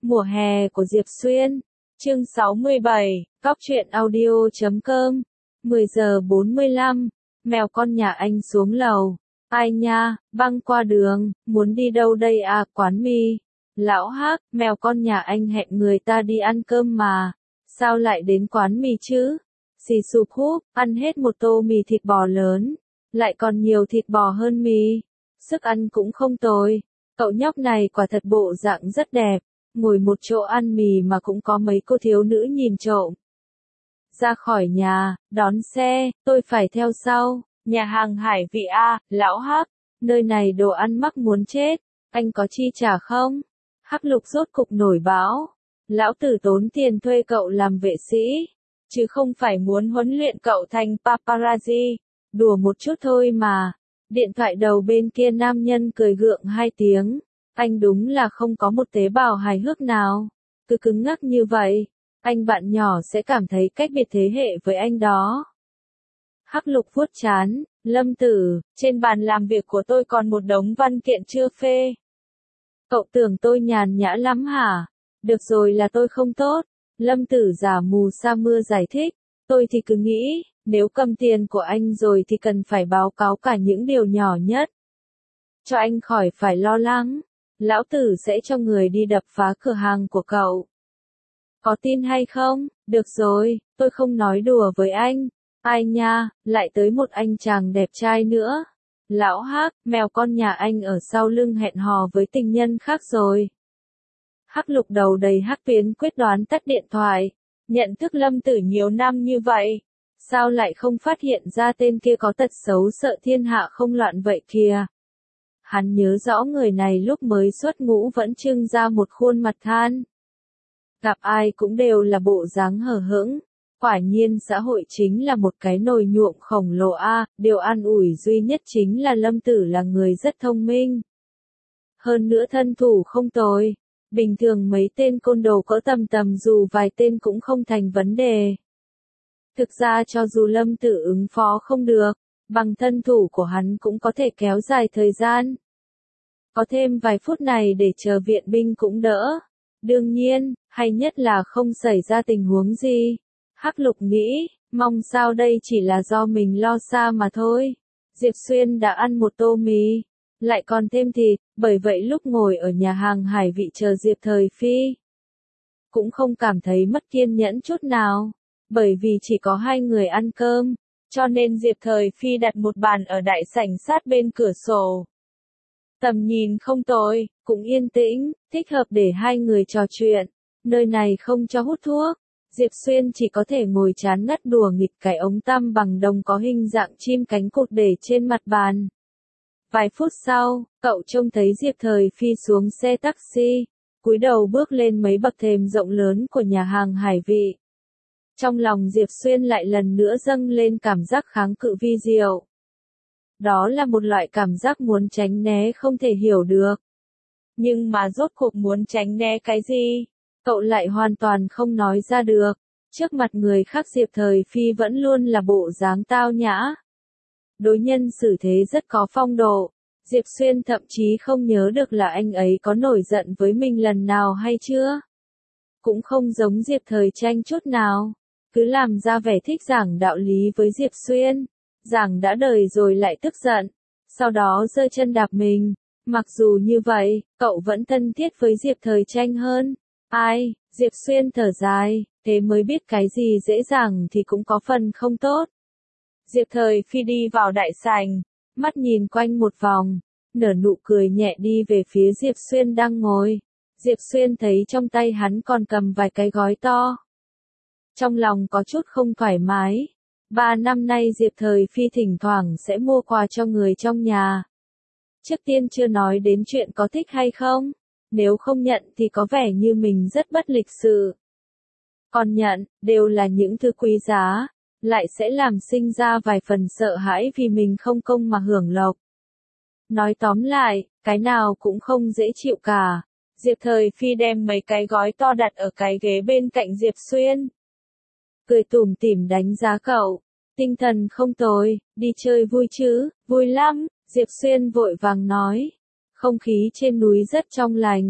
Mùa hè của Diệp Xuyên. Chương 67, Góc truyện audio.com. 10 giờ 45, mèo con nhà anh xuống lầu. Ai nha, băng qua đường, muốn đi đâu đây à? Quán mì. Lão Hắc, mèo con nhà anh hẹn người ta đi ăn cơm mà. Sao lại đến quán mì chứ? Xì sụp húp, ăn hết một tô mì thịt bò lớn. Lại còn nhiều thịt bò hơn mì. Sức ăn cũng không tồi. Cậu nhóc này quả thật bộ dạng rất đẹp. Ngồi một chỗ ăn mì mà cũng có mấy cô thiếu nữ nhìn trộm. Ra khỏi nhà, đón xe, tôi phải theo sau. Nhà hàng Hải Vị A, Lão Hắc. Nơi này đồ ăn mắc muốn chết. Anh có chi trả không? Hắc Lục rốt cục nổi báo. Lão tử tốn tiền thuê cậu làm vệ sĩ. Chứ không phải muốn huấn luyện cậu thành paparazzi. Đùa một chút thôi mà. Điện thoại đầu bên kia nam nhân cười gượng 2 tiếng. Anh đúng là không có một tế bào hài hước nào. Cứ cứng ngắc như vậy, anh bạn nhỏ sẽ cảm thấy cách biệt thế hệ với anh đó. Hắc Lục vuốt trán, Lâm Tử, trên bàn làm việc của tôi còn một đống văn kiện chưa phê. Cậu tưởng tôi nhàn nhã lắm hả? Được rồi là tôi không tốt. Lâm Tử giả mù sa mưa giải thích. Tôi thì cứ nghĩ, nếu cầm tiền của anh rồi thì cần phải báo cáo cả những điều nhỏ nhất. Cho anh khỏi phải lo lắng. Lão tử sẽ cho người đi đập phá cửa hàng của cậu. Có tin hay không? Được rồi, tôi không nói đùa với anh. Ai nha, lại tới một anh chàng đẹp trai nữa. Lão Hắc, mèo con nhà anh ở sau lưng hẹn hò với tình nhân khác rồi. Hắc Lục đầu đầy hắc tuyến quyết đoán tắt điện thoại. Nhận thức Lâm Tử nhiều năm như vậy. Sao lại không phát hiện ra tên kia có tật xấu sợ thiên hạ không loạn vậy kìa. Hắn nhớ rõ người này lúc mới xuất ngũ vẫn trưng ra một khuôn mặt than. Gặp ai cũng đều là bộ dáng hờ hững. Quả nhiên xã hội chính là một cái nồi nhuộm khổng lồ a. Điều an ủi duy nhất chính là Lâm Tử là người rất thông minh. Hơn nữa thân thủ không tồi. Bình thường mấy tên côn đồ cỡ tầm dù vài tên cũng không thành vấn đề. Thực ra cho dù Lâm Tử ứng phó không được, bằng thân thủ của hắn cũng có thể kéo dài thời gian. Có thêm vài phút này để chờ viện binh cũng đỡ. Đương nhiên, hay nhất là không xảy ra tình huống gì. Hắc Lục nghĩ, mong sao đây chỉ là do mình lo xa mà thôi. Diệp Xuyên đã ăn một tô mì, lại còn thêm thịt, bởi vậy lúc ngồi ở nhà hàng Hải Vị chờ Diệp Thời Phi, cũng không cảm thấy mất kiên nhẫn chút nào. Bởi vì chỉ có 2 người ăn cơm, cho nên Diệp Thời Phi đặt một bàn ở đại sảnh sát bên cửa sổ. Tầm nhìn không tồi, cũng yên tĩnh, thích hợp để 2 người trò chuyện. Nơi này không cho hút thuốc. Diệp Xuyên chỉ có thể ngồi chán ngắt đùa nghịch cái ống tăm bằng đồng có hình dạng chim cánh cụt để trên mặt bàn. Vài phút sau, cậu trông thấy Diệp Thời Phi xuống xe taxi, cúi đầu bước lên mấy bậc thềm rộng lớn của nhà hàng Hải Vị. Trong lòng Diệp Xuyên lại lần nữa dâng lên cảm giác kháng cự vi diệu. Đó là một loại cảm giác muốn tránh né không thể hiểu được. Nhưng mà rốt cuộc muốn tránh né cái gì? Cậu lại hoàn toàn không nói ra được. Trước mặt người khác Diệp Thời Phi vẫn luôn là bộ dáng tao nhã. Đối nhân xử thế rất có phong độ. Diệp Xuyên thậm chí không nhớ được là anh ấy có nổi giận với mình lần nào hay chưa. Cũng không giống Diệp Thời Tranh chút nào. Cứ làm ra vẻ thích giảng đạo lý với Diệp Xuyên. Giảng đã đời rồi lại tức giận. Sau đó giơ chân đạp mình. Mặc dù như vậy, cậu vẫn thân thiết với Diệp Thời Tranh hơn. Ai, Diệp Xuyên thở dài, thế mới biết cái gì dễ dàng thì cũng có phần không tốt. Diệp Thời Phi đi vào đại sảnh, mắt nhìn quanh một vòng, nở nụ cười nhẹ đi về phía Diệp Xuyên đang ngồi. Diệp Xuyên thấy trong tay hắn còn cầm vài cái gói to. Trong lòng có chút không thoải mái. 3 năm nay Diệp Thời Phi thỉnh thoảng sẽ mua quà cho người trong nhà. Trước tiên chưa nói đến chuyện có thích hay không. Nếu không nhận thì có vẻ như mình rất bất lịch sự. Còn nhận, đều là những thứ quý giá, lại sẽ làm sinh ra vài phần sợ hãi vì mình không công mà hưởng lộc. Nói tóm lại, cái nào cũng không dễ chịu cả. Diệp Thời Phi đem mấy cái gói to đặt ở cái ghế bên cạnh Diệp Xuyên. Cười tủm tỉm đánh giá cậu. Tinh thần không tồi, đi chơi vui chứ? Vui lắm, Diệp Xuyên vội vàng nói. Không khí trên núi rất trong lành.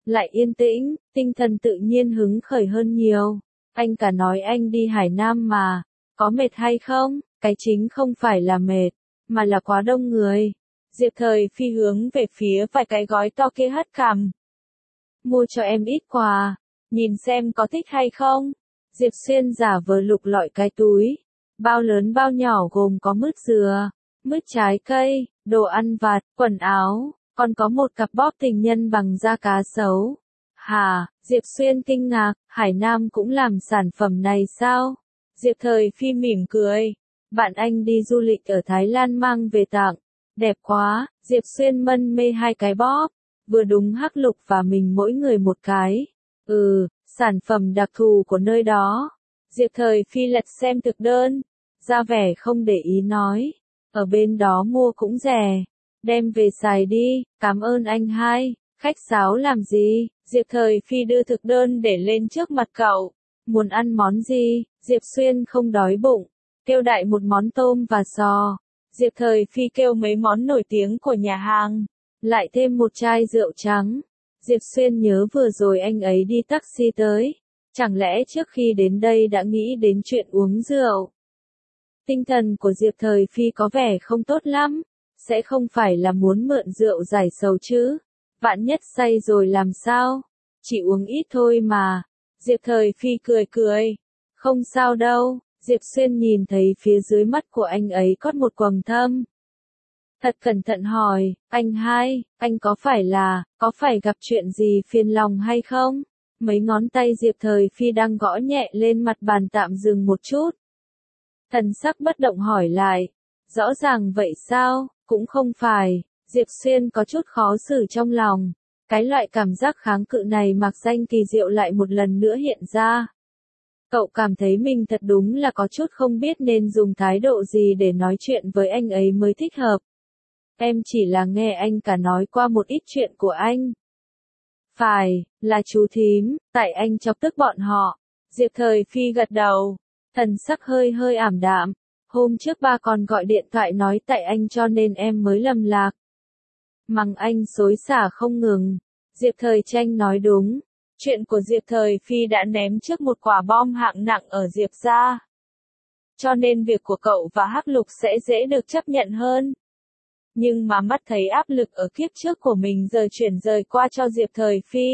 lại yên tĩnh, tinh thần tự nhiên hứng khởi hơn nhiều. Anh cả nói anh đi Hải Nam mà, có mệt hay không? Cái chính không phải là mệt, mà là quá đông người. Diệp Thời Phi hướng về phía vài cái gói to kia hất cằm. Mua cho em ít quà, nhìn xem có thích hay không. Diệp Xuyên giả vờ lục lọi cái túi. Bao lớn bao nhỏ gồm có mứt dừa, mứt trái cây, đồ ăn vặt, quần áo, còn có một cặp bóp tình nhân bằng da cá sấu. Hả, Diệp Xuyên kinh ngạc, Hải Nam cũng làm sản phẩm này sao? Diệp Thời Phi mỉm cười. Bạn anh đi du lịch ở Thái Lan mang về tặng. Đẹp quá, Diệp Xuyên mân mê hai cái bóp. Vừa đúng Hắc Lục và mình mỗi người một cái. Sản phẩm đặc thù của nơi đó. Diệp Thời Phi lật xem thực đơn. Ra vẻ không để ý nói. Ở bên đó mua cũng rẻ. Đem về xài đi, cảm ơn anh hai. Khách sáo làm gì? Diệp Thời Phi đưa thực đơn để lên trước mặt cậu. Muốn ăn món gì? Diệp Xuyên không đói bụng. Kêu đại một món tôm và sò. Diệp Thời Phi kêu mấy món nổi tiếng của nhà hàng. Lại thêm một chai rượu trắng. Diệp Xuyên nhớ vừa rồi anh ấy đi taxi tới. Chẳng lẽ trước khi đến đây đã nghĩ đến chuyện uống rượu? Tinh thần của Diệp Thời Phi có vẻ không tốt lắm. Sẽ không phải là muốn mượn rượu giải sầu chứ? Vạn nhất say rồi làm sao? Chỉ uống ít thôi mà. Diệp Thời Phi cười cười. Không sao đâu. Diệp Xuyên nhìn thấy phía dưới mắt của anh ấy có một quầng thâm. Thật cẩn thận hỏi, anh hai, anh có phải gặp chuyện gì phiền lòng hay không? Mấy ngón tay Diệp Thời Phi đang gõ nhẹ lên mặt bàn tạm dừng một chút. Thần sắc bất động hỏi lại, rõ ràng vậy sao, cũng không phải, Diệp Xuyên có chút khó xử trong lòng. Cái loại cảm giác kháng cự này mạc danh kỳ diệu lại một lần nữa hiện ra. Cậu cảm thấy mình thật đúng là có chút không biết nên dùng thái độ gì để nói chuyện với anh ấy mới thích hợp. Em chỉ là nghe anh cả nói qua một ít chuyện của anh. Phải, là chú thím, tại anh chọc tức bọn họ. Diệp Thời Phi gật đầu, thần sắc hơi hơi ảm đạm. Hôm trước ba còn gọi điện thoại nói tại anh cho nên em mới lầm lạc. Mắng anh xối xả không ngừng. Diệp Thời Tranh nói đúng. Chuyện của Diệp Thời Phi đã ném trước một quả bom hạng nặng ở Diệp gia. Cho nên việc của cậu và Hắc Lục sẽ dễ được chấp nhận hơn. Nhưng mà mắt thấy áp lực ở kiếp trước của mình giờ chuyển rời qua cho Diệp Thời Phi.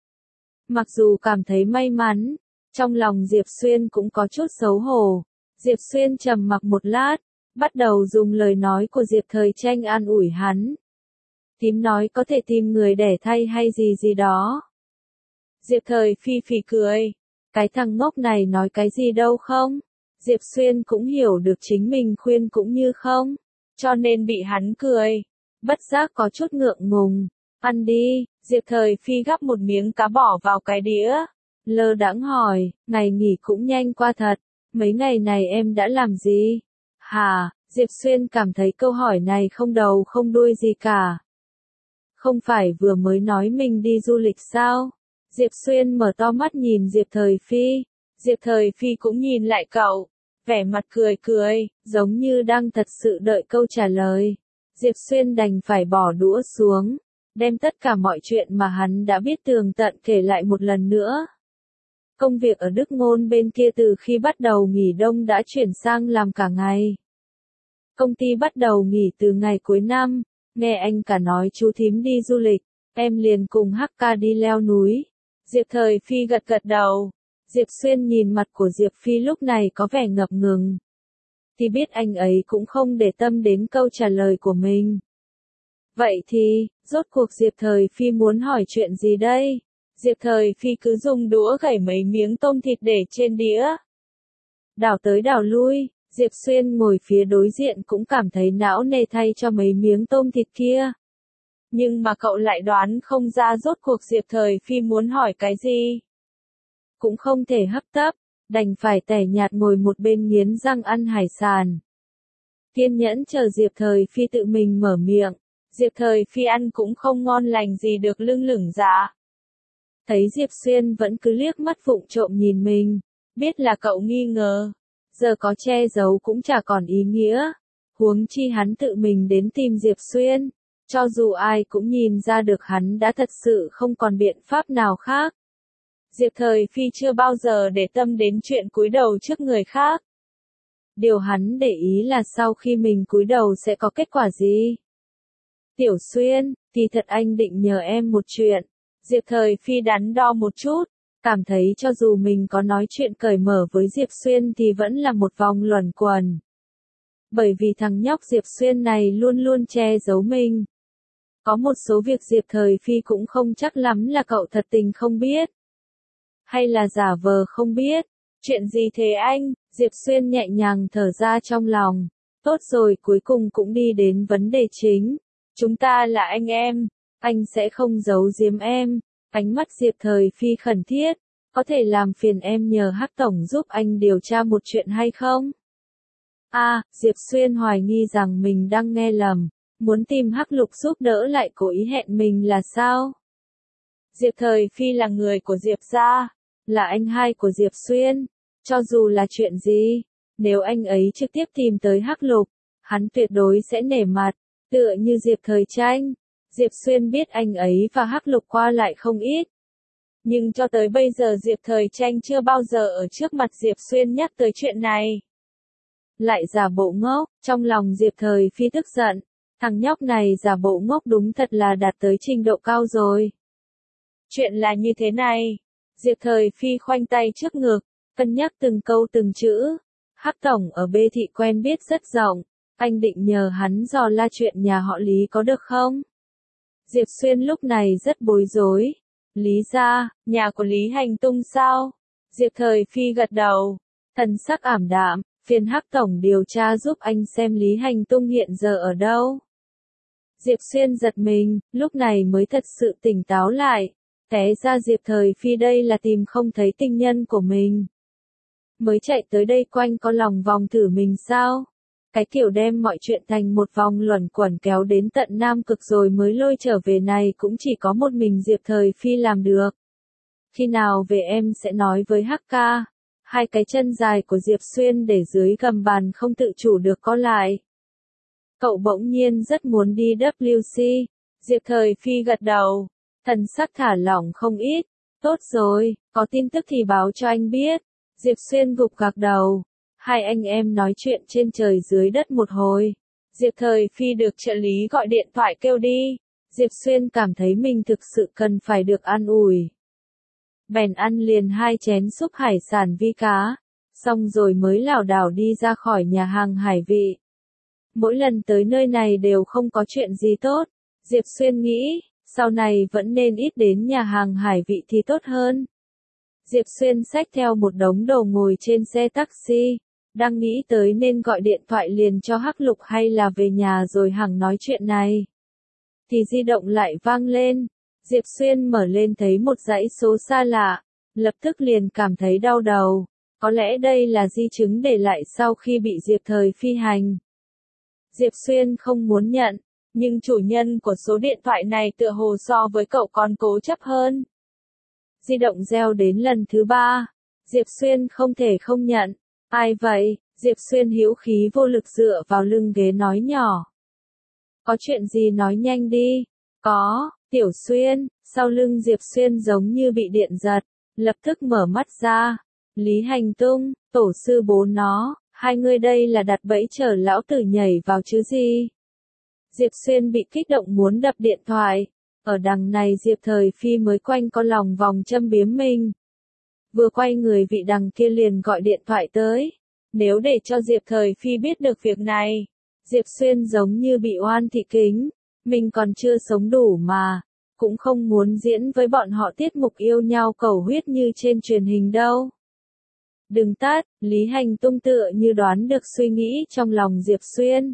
Mặc dù cảm thấy may mắn, trong lòng Diệp Xuyên cũng có chút xấu hổ. Diệp Xuyên trầm mặc một lát, bắt đầu dùng lời nói của Diệp Thời Tranh an ủi hắn. Thím nói có thể tìm người đẻ thay hay gì gì đó. Diệp Thời Phi phì cười. Cái thằng ngốc này nói cái gì đâu không? Diệp Xuyên cũng hiểu được chính mình khuyên cũng như không. Cho nên bị hắn cười. Bất giác có chút ngượng ngùng. Ăn đi, Diệp Thời Phi gắp một miếng cá bỏ vào cái đĩa. Lơ đãng hỏi, ngày nghỉ cũng nhanh qua thật. Mấy ngày này em đã làm gì? Hả, Diệp Xuyên cảm thấy câu hỏi này không đầu không đuôi gì cả. Không phải vừa mới nói mình đi du lịch sao? Diệp Xuyên mở to mắt nhìn Diệp Thời Phi. Diệp Thời Phi cũng nhìn lại cậu. Vẻ mặt cười cười, giống như đang thật sự đợi câu trả lời. Diệp Xuyên đành phải bỏ đũa xuống. Đem tất cả mọi chuyện mà hắn đã biết tường tận kể lại một lần nữa. Công việc ở Đức Ngôn bên kia từ khi bắt đầu nghỉ đông đã chuyển sang làm cả ngày. Công ty bắt đầu nghỉ từ ngày cuối năm. Nghe anh cả nói chú thím đi du lịch, em liền cùng Hắc ca đi leo núi. Diệp Thời Phi gật gật đầu. Diệp Xuyên nhìn mặt của Diệp Phi lúc này có vẻ ngập ngừng. Thì biết anh ấy cũng không để tâm đến câu trả lời của mình. Vậy thì, rốt cuộc Diệp Thời Phi muốn hỏi chuyện gì đây? Diệp Thời Phi cứ dùng đũa gẩy mấy miếng tôm thịt để trên đĩa. Đảo tới đảo lui, Diệp Xuyên ngồi phía đối diện cũng cảm thấy não nề thay cho mấy miếng tôm thịt kia. Nhưng mà cậu lại đoán không ra rốt cuộc Diệp Thời Phi muốn hỏi cái gì. Cũng không thể hấp tấp, đành phải tẻ nhạt ngồi một bên nghiến răng ăn hải sản. Kiên nhẫn chờ Diệp Thời Phi tự mình mở miệng. Diệp Thời Phi ăn cũng không ngon lành gì được lưng lửng dạ. Thấy Diệp Xuyên vẫn cứ liếc mắt vụng trộm nhìn mình, biết là cậu nghi ngờ. Giờ có che giấu cũng chả còn ý nghĩa. Huống chi hắn tự mình đến tìm Diệp Xuyên. Cho dù ai cũng nhìn ra được hắn đã thật sự không còn biện pháp nào khác. Diệp Thời Phi chưa bao giờ để tâm đến chuyện cúi đầu trước người khác. Điều hắn để ý là sau khi mình cúi đầu sẽ có kết quả gì. Tiểu Xuyên, kỳ thật anh định nhờ em một chuyện. Diệp Thời Phi đắn đo một chút, cảm thấy cho dù mình có nói chuyện cởi mở với Diệp Xuyên thì vẫn là một vòng luẩn quẩn. Bởi vì thằng nhóc Diệp Xuyên này luôn luôn che giấu mình. Có một số việc Diệp Thời Phi cũng không chắc lắm là cậu thật tình không biết. Hay là giả vờ không biết. Chuyện gì thế anh? Diệp Xuyên nhẹ nhàng thở ra trong lòng. Tốt rồi, cuối cùng cũng đi đến vấn đề chính. Chúng ta là anh em. Anh sẽ không giấu giếm em. Ánh mắt Diệp Thời Phi khẩn thiết. Có thể làm phiền em nhờ Hắc Tổng giúp anh điều tra một chuyện hay không? Diệp Xuyên hoài nghi rằng mình đang nghe lầm. Muốn tìm Hắc Lục giúp đỡ lại cố ý hẹn mình là sao? Diệp Thời Phi là người của Diệp gia, là anh hai của Diệp Xuyên. Cho dù là chuyện gì, nếu anh ấy trực tiếp tìm tới Hắc Lục, hắn tuyệt đối sẽ nể mặt, tựa như Diệp Thời Tranh. Diệp Xuyên biết anh ấy và Hắc Lục qua lại không ít. Nhưng cho tới bây giờ Diệp Thời Tranh chưa bao giờ ở trước mặt Diệp Xuyên nhắc tới chuyện này. Lại giả bộ ngốc, trong lòng Diệp Thời Phi tức giận. Thằng nhóc này giả bộ ngốc đúng thật là đạt tới trình độ cao rồi. Chuyện là như thế này. Diệp Thời Phi khoanh tay trước ngực, cân nhắc từng câu từng chữ. Hắc Tổng ở B thị quen biết rất rộng. Anh định nhờ hắn dò la chuyện nhà họ Lý có được không? Diệp Xuyên lúc này rất bối rối. Lý gia, nhà của Lý Hành Tung sao? Diệp Thời Phi gật đầu. Thần sắc ảm đạm, phiền Hắc Tổng điều tra giúp anh xem Lý Hành Tung hiện giờ ở đâu. Diệp Xuyên giật mình, lúc này mới thật sự tỉnh táo lại. Té ra Diệp Thời Phi đây là tìm không thấy tình nhân của mình. Mới chạy tới đây quanh có lòng vòng thử mình sao? Cái kiểu đem mọi chuyện thành một vòng luẩn quẩn kéo đến tận Nam Cực rồi mới lôi trở về này cũng chỉ có một mình Diệp Thời Phi làm được. Khi nào về em sẽ nói với Hắc ca. Hai cái chân dài của Diệp Xuyên để dưới gầm bàn không tự chủ được co lại. Cậu bỗng nhiên rất muốn đi WC. Diệp Thời Phi gật đầu. Thần sắc thả lỏng không ít. Tốt rồi, có tin tức thì báo cho anh biết. Diệp Xuyên gục gạc đầu. Hai anh em nói chuyện trên trời dưới đất một hồi. Diệp Thời Phi được trợ lý gọi điện thoại kêu đi. Diệp Xuyên cảm thấy mình thực sự cần phải được an ủi. Bèn ăn liền 2 chén súp hải sản vi cá. Xong rồi mới lảo đảo đi ra khỏi nhà hàng hải vị. Mỗi lần tới nơi này đều không có chuyện gì tốt. Diệp Xuyên nghĩ, sau này vẫn nên ít đến nhà hàng hải vị thì tốt hơn. Diệp Xuyên xách theo một đống đồ ngồi trên xe taxi. Đang nghĩ tới nên gọi điện thoại liền cho Hắc Lục hay là về nhà rồi hằng nói chuyện này. Thì di động lại vang lên. Diệp Xuyên mở lên thấy một dãy số xa lạ. Lập tức liền cảm thấy đau đầu. Có lẽ đây là di chứng để lại sau khi bị Diệp Thời Phi hành. Diệp Xuyên không muốn nhận. Nhưng chủ nhân của số điện thoại này tựa hồ so với cậu còn cố chấp hơn. Di động reo đến lần thứ 3. Diệp Xuyên không thể không nhận. Ai vậy? Diệp Xuyên hữu khí vô lực dựa vào lưng ghế nói nhỏ. Có chuyện gì nói nhanh đi. Có, Tiểu Xuyên. Sau lưng Diệp Xuyên giống như bị điện giật. Lập tức mở mắt ra. Lý Hành Tung, tổ sư bố nó. Hai người đây là đặt bẫy chờ lão tử nhảy vào chứ gì. Diệp Xuyên bị kích động muốn đập điện thoại. Ở đằng này Diệp Thời Phi mới quanh có lòng vòng châm biếm mình. Vừa quay người vị đằng kia liền gọi điện thoại tới. Nếu để cho Diệp Thời Phi biết được việc này, Diệp Xuyên giống như bị oan thị kính. Mình còn chưa sống đủ mà. Cũng không muốn diễn với bọn họ tiết mục yêu nhau cầu huyết như trên truyền hình đâu. Đừng tắt, Lý Hành Tung tựa như đoán được suy nghĩ trong lòng Diệp Xuyên.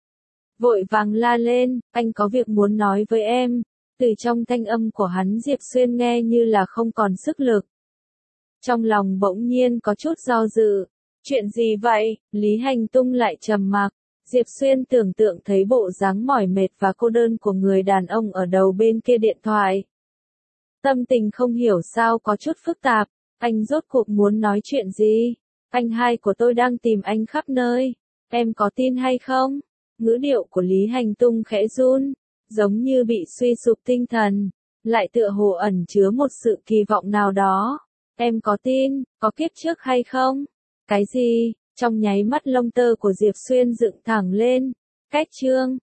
Vội vàng la lên, anh có việc muốn nói với em. Từ trong thanh âm của hắn Diệp Xuyên nghe như là không còn sức lực. Trong lòng bỗng nhiên có chút do dự. Chuyện gì vậy? Lý Hành Tung lại trầm mặc. Diệp Xuyên tưởng tượng thấy bộ dáng mỏi mệt và cô đơn của người đàn ông ở đầu bên kia điện thoại. Tâm tình không hiểu sao có chút phức tạp. Anh rốt cuộc muốn nói chuyện gì? Anh hai của tôi đang tìm anh khắp nơi. Em có tin hay không? Ngữ điệu của Lý Hành Tung khẽ run. giống như bị suy sụp tinh thần, lại tựa hồ ẩn chứa một sự kỳ vọng nào đó. Em có tin, có kiếp trước hay không? Cái gì? Trong nháy mắt lông tơ của Diệp Xuyên dựng thẳng lên. Cách chương